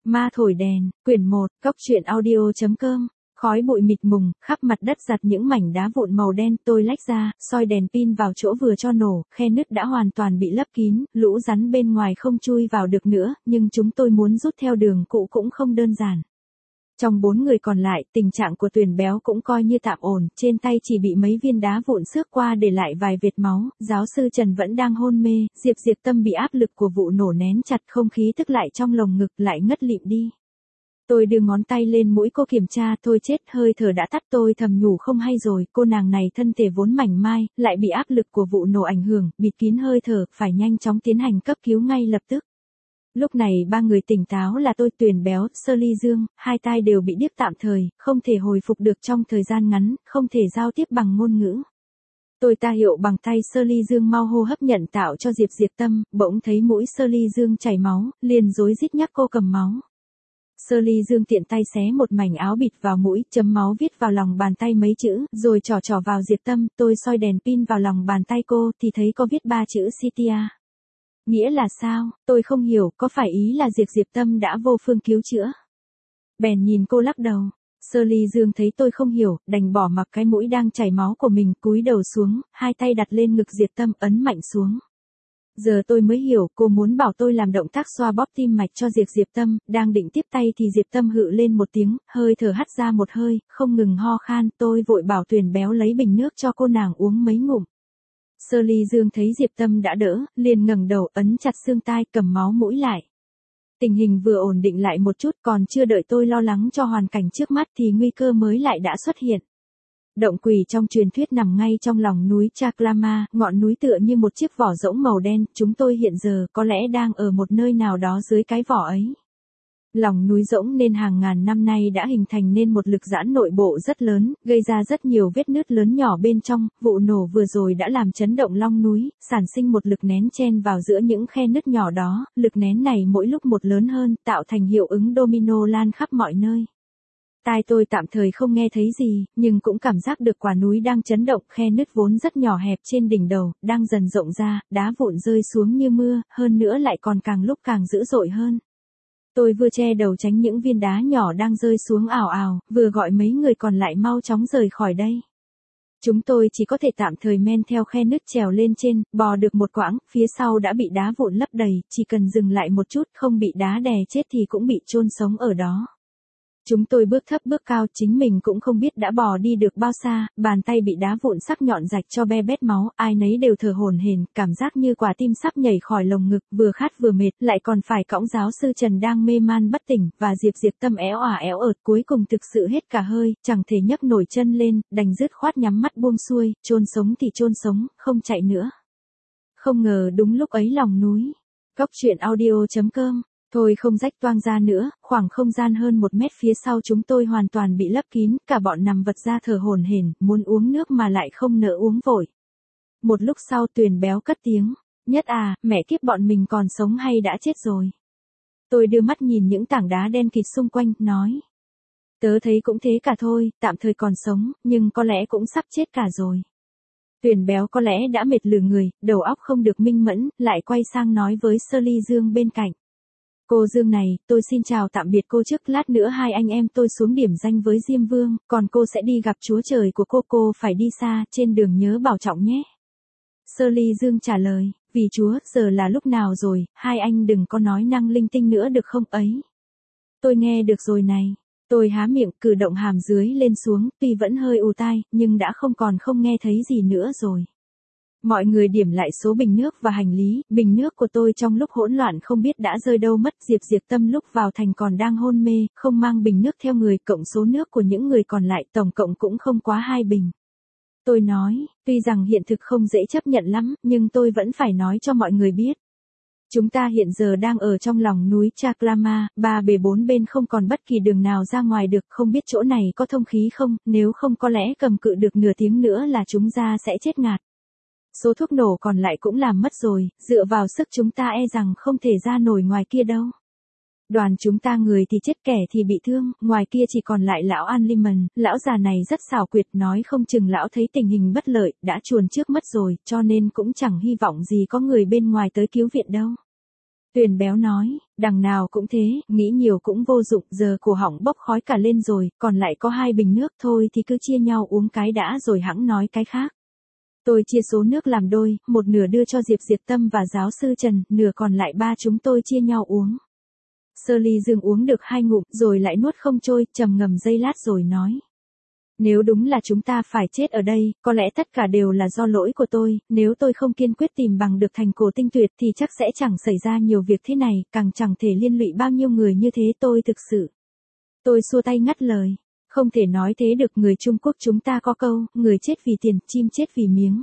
Ma thổi đèn, quyển 1, Cốc truyện audio.com. Khói bụi mịt mùng, khắp mặt đất giặt những mảnh đá vụn màu đen, tôi lách ra, soi đèn pin vào chỗ vừa cho nổ, khe nứt đã hoàn toàn bị lấp kín, lũ rắn bên ngoài không chui vào được nữa, nhưng chúng tôi muốn rút theo đường cũ cũng không đơn giản. Trong 4 người còn lại, tình trạng của Tuyền Béo cũng coi như tạm ổn, trên tay chỉ bị mấy viên đá vụn xước qua để lại vài vệt máu, giáo sư Trần vẫn đang hôn mê, Diệp Tâm bị áp lực của vụ nổ nén chặt không khí tức lại trong lồng ngực lại ngất lịm đi. Tôi đưa ngón tay lên mũi cô kiểm tra, thôi chết, hơi thở đã tắt, tôi thầm nhủ không hay rồi, cô nàng này thân thể vốn mảnh mai, lại bị áp lực của vụ nổ ảnh hưởng, bịt kín hơi thở, phải nhanh chóng tiến hành cấp cứu ngay lập tức. Lúc này 3 người tỉnh táo là tôi, Tuyền Béo, Sơ Ly Dương, hai tai đều bị điếc tạm thời, không thể hồi phục được trong thời gian ngắn, không thể giao tiếp bằng ngôn ngữ. Tôi ta hiệu bằng tay Sơ Ly Dương mau hô hấp nhận tạo cho Diệp Tâm, bỗng thấy mũi Sơ Ly Dương chảy máu, liền rối rít nhắc cô cầm máu. Sơ Ly Dương tiện tay xé một mảnh áo bịt vào mũi, chấm máu viết vào lòng bàn tay mấy chữ, rồi trỏ vào Diệp Tâm, tôi soi đèn pin vào lòng bàn tay cô thì thấy có viết 3 chữ Citia. Nghĩa là sao, tôi không hiểu, có phải ý là Diệp Tâm đã vô phương cứu chữa? Bèn nhìn cô lắc đầu. Sơ Ly Dương thấy tôi không hiểu, đành bỏ mặc cái mũi đang chảy máu của mình, cúi đầu xuống, hai tay đặt lên ngực Diệp Tâm ấn mạnh xuống. Giờ tôi mới hiểu, cô muốn bảo tôi làm động tác xoa bóp tim mạch cho Diệp Tâm, đang định tiếp tay thì Diệp Tâm hự lên một tiếng, hơi thở hắt ra một hơi, không ngừng ho khan, tôi vội bảo Tuyền Béo lấy bình nước cho cô nàng uống mấy ngụm. Sơ Ly Dương thấy Diệp Tâm đã đỡ, liền ngẩng đầu ấn chặt xương tai cầm máu mũi lại. Tình hình vừa ổn định lại một chút, còn chưa đợi tôi lo lắng cho hoàn cảnh trước mắt thì nguy cơ mới lại đã xuất hiện. Động Quỷ trong truyền thuyết nằm ngay trong lòng núi Chaklama, ngọn núi tựa như một chiếc vỏ rỗng màu đen, chúng tôi hiện giờ có lẽ đang ở một nơi nào đó dưới cái vỏ ấy. Lòng núi rỗng nên hàng ngàn năm nay đã hình thành nên một lực giãn nội bộ rất lớn, gây ra rất nhiều vết nứt lớn nhỏ bên trong, vụ nổ vừa rồi đã làm chấn động long núi, sản sinh một lực nén chen vào giữa những khe nứt nhỏ đó, lực nén này mỗi lúc một lớn hơn, tạo thành hiệu ứng domino lan khắp mọi nơi. Tai tôi tạm thời không nghe thấy gì, nhưng cũng cảm giác được quả núi đang chấn động, khe nứt vốn rất nhỏ hẹp trên đỉnh đầu, đang dần rộng ra, đá vụn rơi xuống như mưa, hơn nữa lại còn càng lúc càng dữ dội hơn. Tôi vừa che đầu tránh những viên đá nhỏ đang rơi xuống ào ào, vừa gọi mấy người còn lại mau chóng rời khỏi đây. Chúng tôi chỉ có thể tạm thời men theo khe nứt trèo lên trên, bò được một quãng, phía sau đã bị đá vụn lấp đầy, chỉ cần dừng lại một chút, không bị đá đè chết thì cũng bị chôn sống ở đó. Chúng tôi bước thấp bước cao, chính mình cũng không biết đã bò đi được bao xa, bàn tay bị đá vụn sắc nhọn rạch cho be bét máu, ai nấy đều thở hổn hển, cảm giác như quả tim sắp nhảy khỏi lồng ngực, vừa khát vừa mệt, lại còn phải cõng giáo sư Trần đang mê man bất tỉnh, và Diệp Tâm éo ả éo ợt, cuối cùng thực sự hết cả hơi, chẳng thể nhấc nổi chân lên, đành dứt khoát nhắm mắt buông xuôi, chôn sống thì chôn sống, không chạy nữa. Không ngờ đúng lúc ấy lòng núi. Cốc truyện audio.com. Thôi không rách toang ra nữa, khoảng không gian hơn 1 mét phía sau chúng tôi hoàn toàn bị lấp kín, cả bọn nằm vật ra thở hổn hển, muốn uống nước mà lại không nỡ uống vội. Một lúc sau Tuyền Béo cất tiếng, Nhất à, mẹ kiếp bọn mình còn sống hay đã chết rồi. Tôi đưa mắt nhìn những tảng đá đen kịt xung quanh, nói. Tớ thấy cũng thế cả thôi, tạm thời còn sống, nhưng có lẽ cũng sắp chết cả rồi. Tuyền Béo có lẽ đã mệt lử người, đầu óc không được minh mẫn, lại quay sang nói với Sơ Ly Dương bên cạnh. Cô Dương này, tôi xin chào tạm biệt cô trước, lát nữa hai anh em tôi xuống điểm danh với Diêm Vương, còn cô sẽ đi gặp Chúa Trời của cô phải đi xa, trên đường nhớ bảo trọng nhé. Sơ Ly Dương trả lời, vì Chúa, giờ là lúc nào rồi, hai anh đừng có nói năng linh tinh nữa được không ấy. Tôi nghe được rồi này. Tôi há miệng, cử động hàm dưới lên xuống, tuy vẫn hơi ù tai, nhưng đã không nghe thấy gì nữa rồi. Mọi người điểm lại số bình nước và hành lý, bình nước của tôi trong lúc hỗn loạn không biết đã rơi đâu mất, Diệp Tâm lúc vào thành còn đang hôn mê, không mang bình nước theo người, cộng số nước của những người còn lại tổng cộng cũng không quá 2 bình. Tôi nói, tuy rằng hiện thực không dễ chấp nhận lắm, nhưng tôi vẫn phải nói cho mọi người biết. Chúng ta hiện giờ đang ở trong lòng núi Chaklama, 3 bề 4 bên không còn bất kỳ đường nào ra ngoài được, không biết chỗ này có thông khí không, nếu không có lẽ cầm cự được nửa tiếng nữa là chúng ta sẽ chết ngạt. Số thuốc nổ còn lại cũng làm mất rồi, dựa vào sức chúng ta e rằng không thể ra nổi ngoài kia đâu. Đoàn chúng ta người thì chết kẻ thì bị thương, ngoài kia chỉ còn lại lão An Liman, lão già này rất xảo quyệt, nói không chừng lão thấy tình hình bất lợi, đã chuồn trước mất rồi, cho nên cũng chẳng hy vọng gì có người bên ngoài tới cứu viện đâu. Tuyền béo nói, đằng nào cũng thế, nghĩ nhiều cũng vô dụng, giờ cổ họng bốc khói cả lên rồi, còn lại có 2 bình nước thôi thì cứ chia nhau uống cái đã rồi hẵng nói cái khác. Tôi chia số nước làm đôi, một nửa đưa cho Diệp Diệp Tâm và giáo sư Trần, nửa còn lại ba chúng tôi chia nhau uống. Sơ Ly Dương uống được 2 ngụm rồi lại nuốt không trôi, trầm ngầm giây lát rồi nói. Nếu đúng là chúng ta phải chết ở đây, có lẽ tất cả đều là do lỗi của tôi, nếu tôi không kiên quyết tìm bằng được thành cổ tinh tuyệt thì chắc sẽ chẳng xảy ra nhiều việc thế này, càng chẳng thể liên lụy bao nhiêu người như thế tôi thực sự. Tôi xua tay ngắt lời. Không thể nói thế được, người Trung Quốc chúng ta có câu, người chết vì tiền, chim chết vì miếng.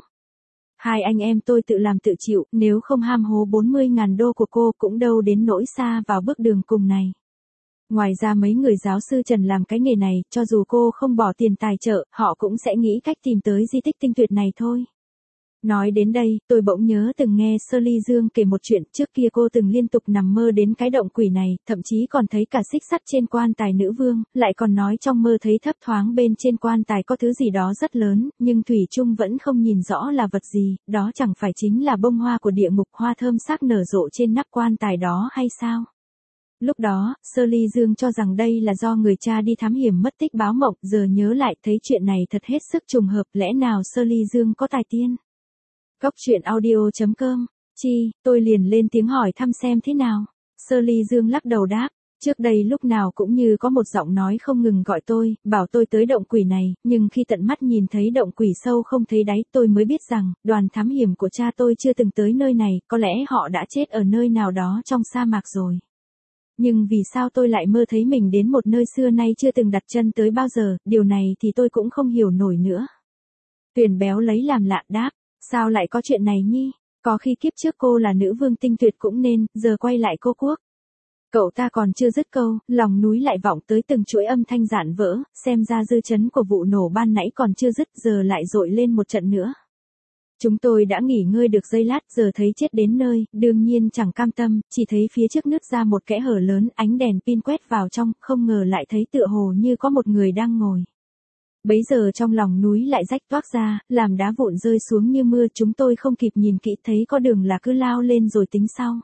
2 anh em tôi tự làm tự chịu, nếu không ham hố 40.000 đô của cô cũng đâu đến nỗi xa vào bước đường cùng này. Ngoài ra mấy người giáo sư Trần làm cái nghề này, cho dù cô không bỏ tiền tài trợ, họ cũng sẽ nghĩ cách tìm tới di tích tinh tuyệt này thôi. Nói đến đây, tôi bỗng nhớ từng nghe Sơ Ly Dương kể một chuyện, trước kia cô từng liên tục nằm mơ đến cái động quỷ này, thậm chí còn thấy cả xích sắt trên quan tài nữ vương, lại còn nói trong mơ thấy thấp thoáng bên trên quan tài có thứ gì đó rất lớn, nhưng thủy chung vẫn không nhìn rõ là vật gì, đó chẳng phải chính là bông hoa của địa ngục, hoa thơm sắc nở rộ trên nắp quan tài đó hay sao? Lúc đó, Sơ Ly Dương cho rằng đây là do người cha đi thám hiểm mất tích báo mộng, giờ nhớ lại thấy chuyện này thật hết sức trùng hợp, lẽ nào Sơ Ly Dương có tài tiên? Cốc truyện audio.com, tôi liền lên tiếng hỏi thăm xem thế nào. Sơ Ly Dương lắc đầu đáp, trước đây lúc nào cũng như có một giọng nói không ngừng gọi tôi, bảo tôi tới động quỷ này, nhưng khi tận mắt nhìn thấy động quỷ sâu không thấy đáy tôi mới biết rằng, đoàn thám hiểm của cha tôi chưa từng tới nơi này, có lẽ họ đã chết ở nơi nào đó trong sa mạc rồi. Nhưng vì sao tôi lại mơ thấy mình đến một nơi xưa nay chưa từng đặt chân tới bao giờ, điều này thì tôi cũng không hiểu nổi nữa. Tuyền béo lấy làm lạ đáp, sao lại có chuyện này nhi, có khi kiếp trước cô là nữ vương tinh tuyệt cũng nên, giờ quay lại cô quốc. Cậu ta còn chưa dứt câu, lòng núi lại vọng tới từng chuỗi âm thanh rạn vỡ, xem ra dư chấn của vụ nổ ban nãy còn chưa dứt, giờ lại dội lên một trận nữa. Chúng tôi đã nghỉ ngơi được giây lát, giờ thấy chết đến nơi, đương nhiên chẳng cam tâm, chỉ thấy phía trước nứt ra một kẽ hở lớn, ánh đèn pin quét vào trong, không ngờ lại thấy tựa hồ như có một người đang ngồi. Bấy giờ trong lòng núi lại rách toác ra, làm đá vụn rơi xuống như mưa, chúng tôi không kịp nhìn kỹ thấy có đường là cứ lao lên rồi tính sau.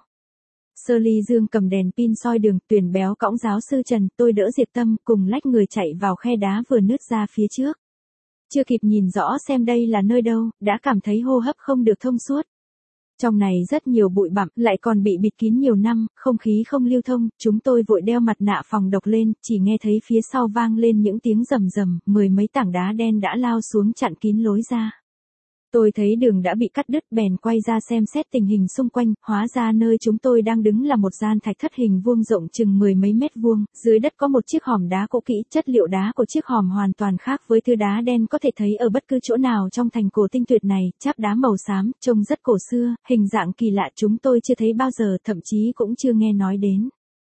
Sơ Ly Dương cầm đèn pin soi đường, Tuyền béo cõng giáo sư Trần, tôi đỡ Diệp Tâm, cùng lách người chạy vào khe đá vừa nứt ra phía trước. Chưa kịp nhìn rõ xem đây là nơi đâu, đã cảm thấy hô hấp không được thông suốt. Trong này rất nhiều bụi bặm, lại còn bị bịt kín nhiều năm, không khí không lưu thông, chúng tôi vội đeo mặt nạ phòng độc lên, chỉ nghe thấy phía sau vang lên những tiếng rầm rầm, 10 mấy tảng đá đen đã lao xuống chặn kín lối ra. Tôi thấy đường đã bị cắt đứt bèn quay ra xem xét tình hình xung quanh, hóa ra nơi chúng tôi đang đứng là một gian thạch thất hình vuông rộng chừng 10 mấy mét vuông, dưới đất có một chiếc hòm đá cũ kỹ, chất liệu đá của chiếc hòm hoàn toàn khác với thứ đá đen có thể thấy ở bất cứ chỗ nào trong thành cổ tinh tuyệt này, cháp đá màu xám, trông rất cổ xưa, hình dạng kỳ lạ chúng tôi chưa thấy bao giờ, thậm chí cũng chưa nghe nói đến.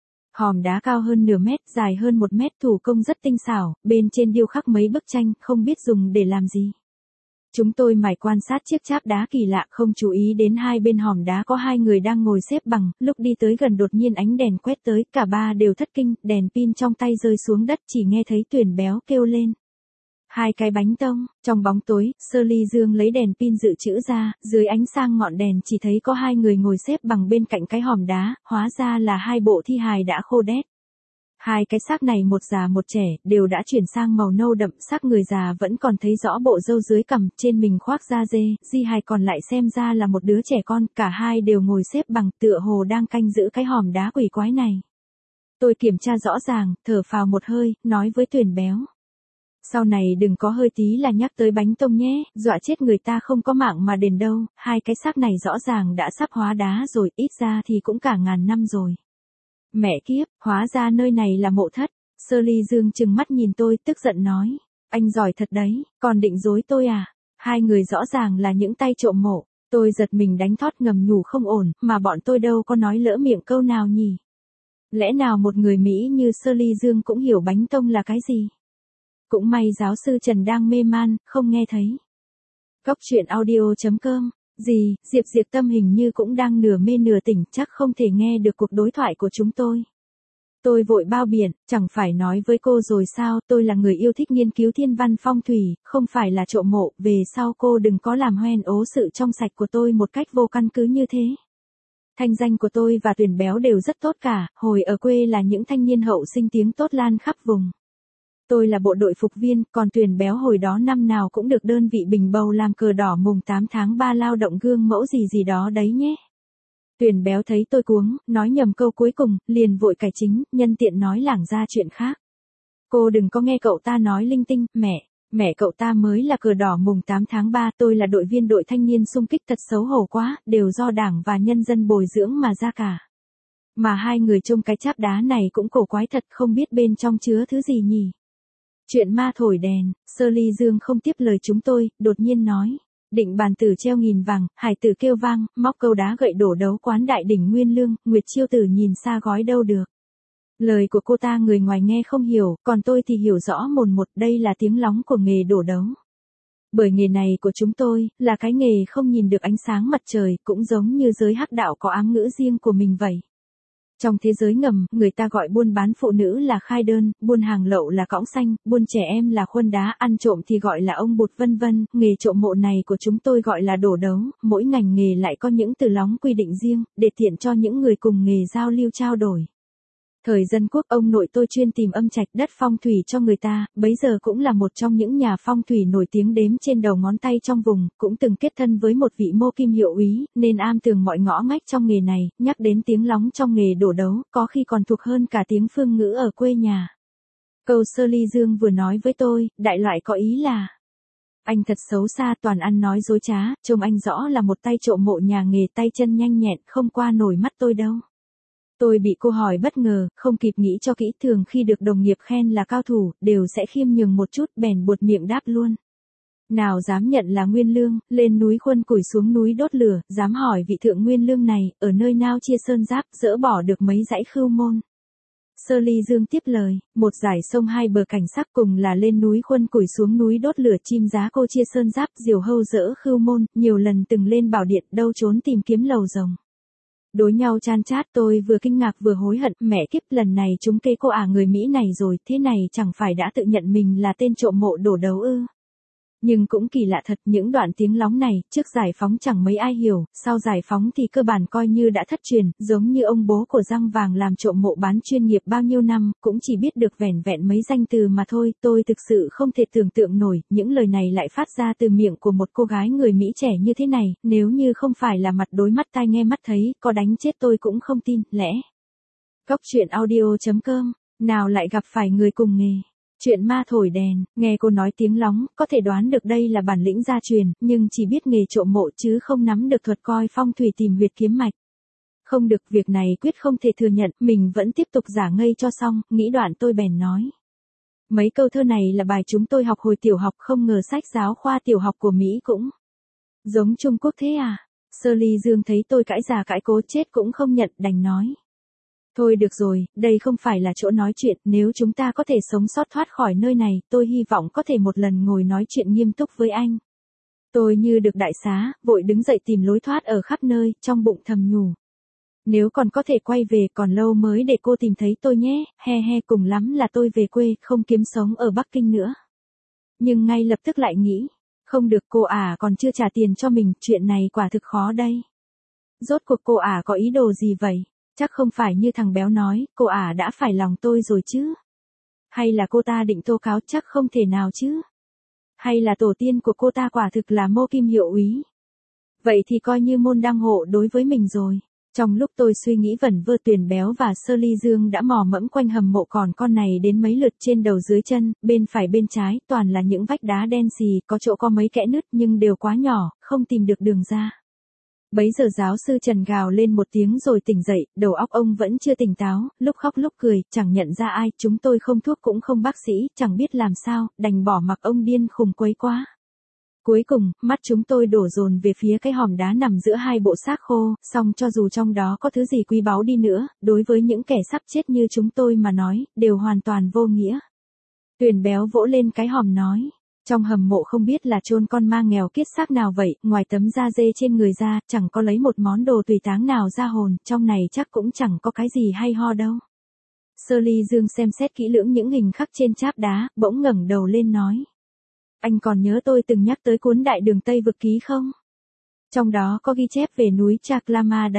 Hòm đá cao hơn nửa mét, dài hơn 1 mét, thủ công rất tinh xảo, bên trên điêu khắc mấy bức tranh, không biết dùng để làm gì. Chúng tôi mải quan sát chiếc cháp đá kỳ lạ, không chú ý đến hai bên hòm đá có 2 người đang ngồi xếp bằng, lúc đi tới gần đột nhiên ánh đèn quét tới, cả ba đều thất kinh, đèn pin trong tay rơi xuống đất, chỉ nghe thấy Tuyền béo kêu lên. 2 cái bánh tông, trong bóng tối, Sơ Ly Dương lấy đèn pin dự trữ ra, dưới ánh sang ngọn đèn chỉ thấy có 2 người ngồi xếp bằng bên cạnh cái hòm đá, hóa ra là 2 bộ thi hài đã khô đét. 2 cái xác này một già một trẻ, đều đã chuyển sang màu nâu đậm, xác người già vẫn còn thấy rõ bộ râu dưới cằm, trên mình khoác da dê, di hài còn lại xem ra là một đứa trẻ con, cả hai đều ngồi xếp bằng, tựa hồ đang canh giữ cái hòm đá quỷ quái này. Tôi kiểm tra rõ ràng, thở phào một hơi, nói với Tuyền béo. Sau này đừng có hơi tí là nhắc tới bánh tông nhé, dọa chết người ta không có mạng mà đền đâu, 2 cái xác này rõ ràng đã sắp hóa đá rồi, ít ra thì cũng cả ngàn năm rồi. Mẹ kiếp, hóa ra nơi này là mộ thất. Sơ Ly Dương trừng mắt nhìn tôi, tức giận nói. Anh giỏi thật đấy, còn định dối tôi à? 2 người rõ ràng là những tay trộm mộ. Tôi giật mình đánh thót ngầm nhủ không ổn, mà bọn tôi đâu có nói lỡ miệng câu nào nhỉ? Lẽ nào một người Mỹ như Sơ Ly Dương cũng hiểu bánh tông là cái gì? Cũng may giáo sư Trần đang mê man, không nghe thấy. Cốc truyện audio.com. Diệp Diệp Tâm hình như cũng đang nửa mê nửa tỉnh, chắc không thể nghe được cuộc đối thoại của chúng tôi. Tôi vội bao biện, chẳng phải nói với cô rồi sao, tôi là người yêu thích nghiên cứu thiên văn phong thủy, không phải là trộm mộ, về sau cô đừng có làm hoen ố sự trong sạch của tôi một cách vô căn cứ như thế. Thanh danh của tôi và Tuyền Béo đều rất tốt cả, hồi ở quê là những thanh niên hậu sinh tiếng tốt lan khắp vùng. Tôi là bộ đội phục viên, còn Tuyền Béo hồi đó năm nào cũng được đơn vị bình bầu làm cờ đỏ mùng 8 tháng 3 lao động gương mẫu gì gì đó đấy nhé. Tuyền Béo thấy tôi cuống, nói nhầm câu cuối cùng, liền vội cải chính, nhân tiện nói lảng ra chuyện khác. Cô đừng có nghe cậu ta nói linh tinh, mẹ cậu ta mới là cờ đỏ mùng 8 tháng 3, tôi là đội viên đội thanh niên xung kích, thật xấu hổ quá, đều do đảng và nhân dân bồi dưỡng mà ra cả. Mà hai người trông cái cháp đá này cũng cổ quái thật, không biết bên trong chứa thứ gì nhỉ. Chuyện ma thổi đèn, Sơ Ly Dương không tiếp lời chúng tôi, đột nhiên nói. Định bàn tử treo nghìn vàng, hải tử kêu vang, móc câu đá gậy đổ đấu quán đại đỉnh Nguyên Lương, Nguyệt Chiêu Tử nhìn xa gói đâu được. Lời của cô ta người ngoài nghe không hiểu, còn tôi thì hiểu rõ mồn một, đây là tiếng lóng của nghề đổ đấu. Bởi nghề này của chúng tôi, là cái nghề không nhìn được ánh sáng mặt trời, cũng giống như giới hắc đạo có ám ngữ riêng của mình vậy. Trong thế giới ngầm, người ta gọi buôn bán phụ nữ là khai đơn, buôn hàng lậu là cõng xanh, buôn trẻ em là khuân đá, ăn trộm thì gọi là ông bụt vân vân, nghề trộm mộ này của chúng tôi gọi là đổ đấu, mỗi ngành nghề lại có những từ lóng quy định riêng, để tiện cho những người cùng nghề giao lưu trao đổi. Thời dân quốc, ông nội tôi chuyên tìm âm trạch đất phong thủy cho người ta, bấy giờ cũng là một trong những nhà phong thủy nổi tiếng đếm trên đầu ngón tay trong vùng, cũng từng kết thân với một vị mô kim hiệu úy, nên am tường mọi ngõ ngách trong nghề này, nhắc đến tiếng lóng trong nghề đổ đấu, có khi còn thuộc hơn cả tiếng phương ngữ ở quê nhà. Câu Sơ Ly Dương vừa nói với tôi, đại loại có ý là: anh thật xấu xa, toàn ăn nói dối trá, trông anh rõ là một tay trộm mộ nhà nghề, tay chân nhanh nhẹn, không qua nổi mắt tôi đâu. Tôi bị cô hỏi bất ngờ, không kịp nghĩ cho kỹ, thường khi được đồng nghiệp khen là cao thủ, đều sẽ khiêm nhường một chút, bèn buột miệng đáp luôn. Nào dám nhận là Nguyên Lương, lên núi khuân củi xuống núi đốt lửa, dám hỏi vị thượng Nguyên Lương này, ở nơi nào chia sơn giáp, dỡ bỏ được mấy dãy khưu môn. Sơ Ly Dương tiếp lời, một dải sông hai bờ cảnh sắc, cùng là lên núi khuân củi xuống núi đốt lửa, chim giá cô chia sơn giáp, diều hâu dỡ khưu môn, nhiều lần từng lên bảo điện, đâu trốn tìm kiếm lầu rồng. Đối nhau chan chát, tôi vừa kinh ngạc vừa hối hận, mẹ kiếp, lần này chúng kế cô người Mỹ này rồi, thế này chẳng phải đã tự nhận mình là tên trộm mộ đổ đấu ư. Nhưng cũng kỳ lạ thật, những đoạn tiếng lóng này, trước giải phóng chẳng mấy ai hiểu, sau giải phóng thì cơ bản coi như đã thất truyền, giống như ông bố của Răng Vàng làm trộm mộ bán chuyên nghiệp bao nhiêu năm, cũng chỉ biết được vẻn vẹn mấy danh từ mà thôi, tôi thực sự không thể tưởng tượng nổi, những lời này lại phát ra từ miệng của một cô gái người Mỹ trẻ như thế này, nếu như không phải là mặt đối mắt tai nghe mắt thấy, có đánh chết tôi cũng không tin, lẽ. Cóc truyện audio.com, nào lại gặp phải người cùng nghề. Chuyện ma thổi đèn, nghe cô nói tiếng lóng, có thể đoán được đây là bản lĩnh gia truyền, nhưng chỉ biết nghề trộm mộ chứ không nắm được thuật coi phong thủy tìm huyệt kiếm mạch. Không được, việc này quyết không thể thừa nhận, mình vẫn tiếp tục giả ngây cho xong, nghĩ đoạn tôi bèn nói. Mấy câu thơ này là bài chúng tôi học hồi tiểu học, không ngờ sách giáo khoa tiểu học của Mỹ cũng giống Trung Quốc thế à? Sơ Ly Dương thấy tôi cãi già cãi cố chết cũng không nhận, đành nói. Thôi được rồi, đây không phải là chỗ nói chuyện, nếu chúng ta có thể sống sót thoát khỏi nơi này, tôi hy vọng có thể một lần ngồi nói chuyện nghiêm túc với anh. Tôi như được đại xá, vội đứng dậy tìm lối thoát ở khắp nơi, trong bụng thầm nhủ. Nếu còn có thể quay về, còn lâu mới để cô tìm thấy tôi nhé, cùng lắm là tôi về quê, không kiếm sống ở Bắc Kinh nữa. Nhưng ngay lập tức lại nghĩ, không được, cô còn chưa trả tiền cho mình, chuyện này quả thực khó đây. Rốt cuộc cô có ý đồ gì vậy? Chắc không phải như thằng béo nói, cô đã phải lòng tôi rồi chứ. Hay là cô ta định tố cáo, chắc không thể nào chứ. Hay là tổ tiên của cô ta quả thực là mô kim hiệu úy. Vậy thì coi như môn đăng hộ đối với mình rồi. Trong lúc tôi suy nghĩ vẩn vơ, Tuyền Béo và Sơ Ly Dương đã mò mẫm quanh hầm mộ còn con này đến mấy lượt, trên đầu dưới chân, bên phải bên trái, toàn là những vách đá đen xì, có chỗ có mấy kẽ nứt nhưng đều quá nhỏ, không tìm được đường ra. Bấy giờ giáo sư Trần gào lên một tiếng rồi tỉnh dậy, đầu óc ông vẫn chưa tỉnh táo, lúc khóc lúc cười, chẳng nhận ra ai, chúng tôi không thuốc cũng không bác sĩ, chẳng biết làm sao, đành bỏ mặc ông điên khùng quấy quá. Cuối cùng, mắt chúng tôi đổ dồn về phía cái hòm đá nằm giữa hai bộ xác khô, song cho dù trong đó có thứ gì quý báu đi nữa, đối với những kẻ sắp chết như chúng tôi mà nói, đều hoàn toàn vô nghĩa. Tuyền Béo vỗ lên cái hòm nói. Trong hầm mộ không biết là chôn con ma nghèo kiết xác nào vậy, ngoài tấm da dê trên người ra, chẳng có lấy một món đồ tùy táng nào ra hồn, trong này chắc cũng chẳng có cái gì hay ho đâu. Sơ Ly Dương xem xét kỹ lưỡng những hình khắc trên cháp đá, bỗng ngẩng đầu lên nói. Anh còn nhớ tôi từng nhắc tới cuốn Đại Đường Tây Vực Ký không? Trong đó có ghi chép về núi Chaklama đấy.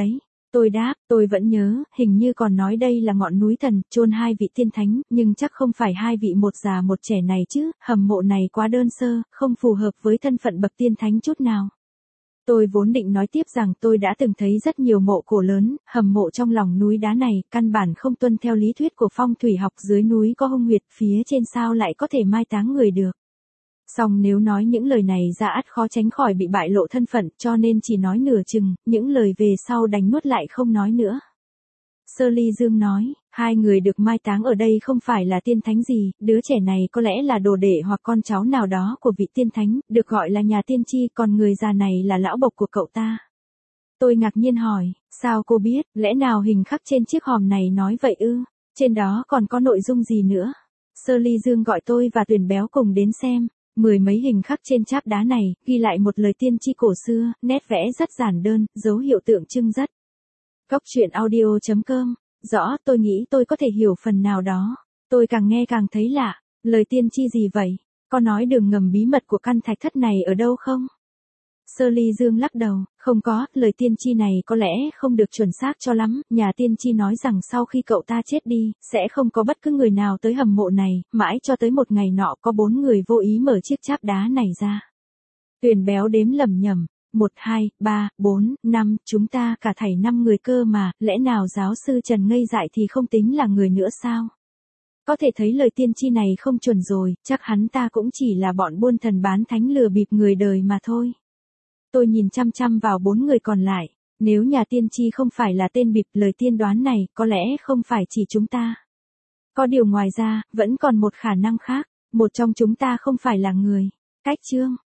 Tôi đáp, tôi vẫn nhớ, hình như còn nói đây là ngọn núi thần, chôn hai vị tiên thánh, nhưng chắc không phải hai vị một già một trẻ này chứ, hầm mộ này quá đơn sơ, không phù hợp với thân phận bậc tiên thánh chút nào. Tôi vốn định nói tiếp rằng tôi đã từng thấy rất nhiều mộ cổ lớn, hầm mộ trong lòng núi đá này, căn bản không tuân theo lý thuyết của phong thủy học, dưới núi có hung huyệt, phía trên sao lại có thể mai táng người được. Song nếu nói những lời này ra ắt khó tránh khỏi bị bại lộ thân phận, cho nên chỉ nói nửa chừng, những lời về sau đành nuốt lại không nói nữa. Sơ Ly Dương nói, hai người được mai táng ở đây không phải là tiên thánh gì, đứa trẻ này có lẽ là đồ đệ hoặc con cháu nào đó của vị tiên thánh, được gọi là nhà tiên tri, còn người già này là lão bộc của cậu ta. Tôi ngạc nhiên hỏi, sao cô biết, lẽ nào hình khắc trên chiếc hòm này nói vậy ư, trên đó còn có nội dung gì nữa? Sơ Ly Dương gọi tôi và Tuyền Béo cùng đến xem. Mười mấy hình khắc trên cháp đá này, ghi lại một lời tiên tri cổ xưa, nét vẽ rất giản đơn, dấu hiệu tượng trưng rất. Cốc truyện audio.com, rõ, tôi nghĩ tôi có thể hiểu phần nào đó. Tôi càng nghe càng thấy lạ, lời tiên tri gì vậy? Có nói đường ngầm bí mật của căn thạch thất này ở đâu không? Sơ Ly Dương lắc đầu, không có, lời tiên tri này có lẽ không được chuẩn xác cho lắm, nhà tiên tri nói rằng sau khi cậu ta chết đi, sẽ không có bất cứ người nào tới hầm mộ này, mãi cho tới một ngày nọ có 4 người vô ý mở chiếc cháp đá này ra. Tuyền Béo đếm lẩm nhẩm, 1, 2, 3, 4, 5, chúng ta cả thảy 5 người cơ mà, lẽ nào giáo sư Trần ngây dại thì không tính là người nữa sao? Có thể thấy lời tiên tri này không chuẩn rồi, chắc hắn ta cũng chỉ là bọn buôn thần bán thánh lừa bịp người đời mà thôi. Tôi nhìn chăm chăm vào 4 người còn lại, nếu nhà tiên tri không phải là tên bịp, lời tiên đoán này có lẽ không phải chỉ chúng ta. Có điều ngoài ra, vẫn còn một khả năng khác, một trong chúng ta không phải là người. Cách chương